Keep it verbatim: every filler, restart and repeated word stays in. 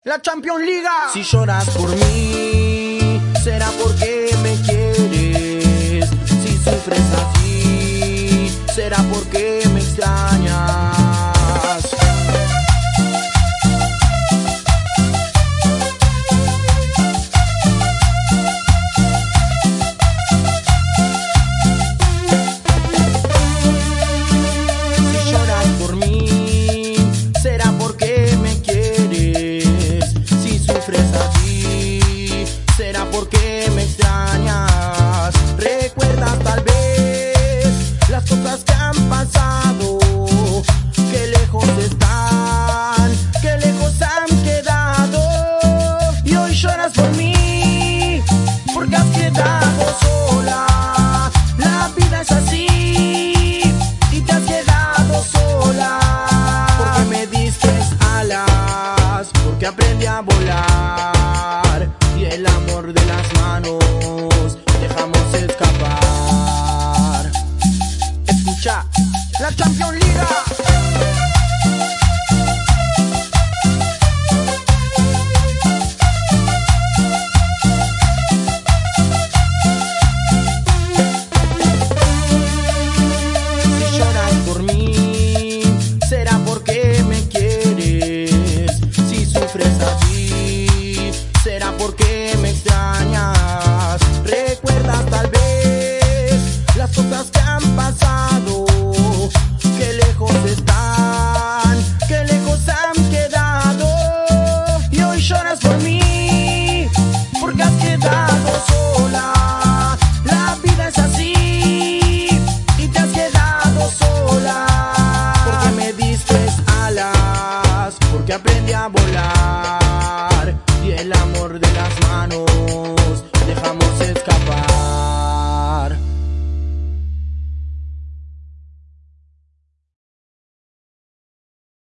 La Champions League. Si lloras por mí, será porque me quieres. Si sufres así, será porque me extrañas. Si lloras por mí, será porque me quieres. Si sufres así, será porque me extrañas. Recuerdas tal vez las cosas que han pasado, que lejos están, que lejos han quedado. Y hoy lloras por mí, porque has quedado sola. La vida es así, y te has quedado sola. Porque me diste alas, porque aprendí a volar, y el amor de las manos dejamos escapar. Escucha, La Champions League. si lloras por mí, será porque me quieres. Si sufres así, será porque me extrañas. Recuerdas tal vez las cosas que han pasado, que lejos están, que lejos han quedado. Y hoy lloras por mí, porque has quedado sola. La vida es así, y te has quedado sola. Porque me diste alas, porque aprendí a volar, y el amor de las manos dejamos escapar.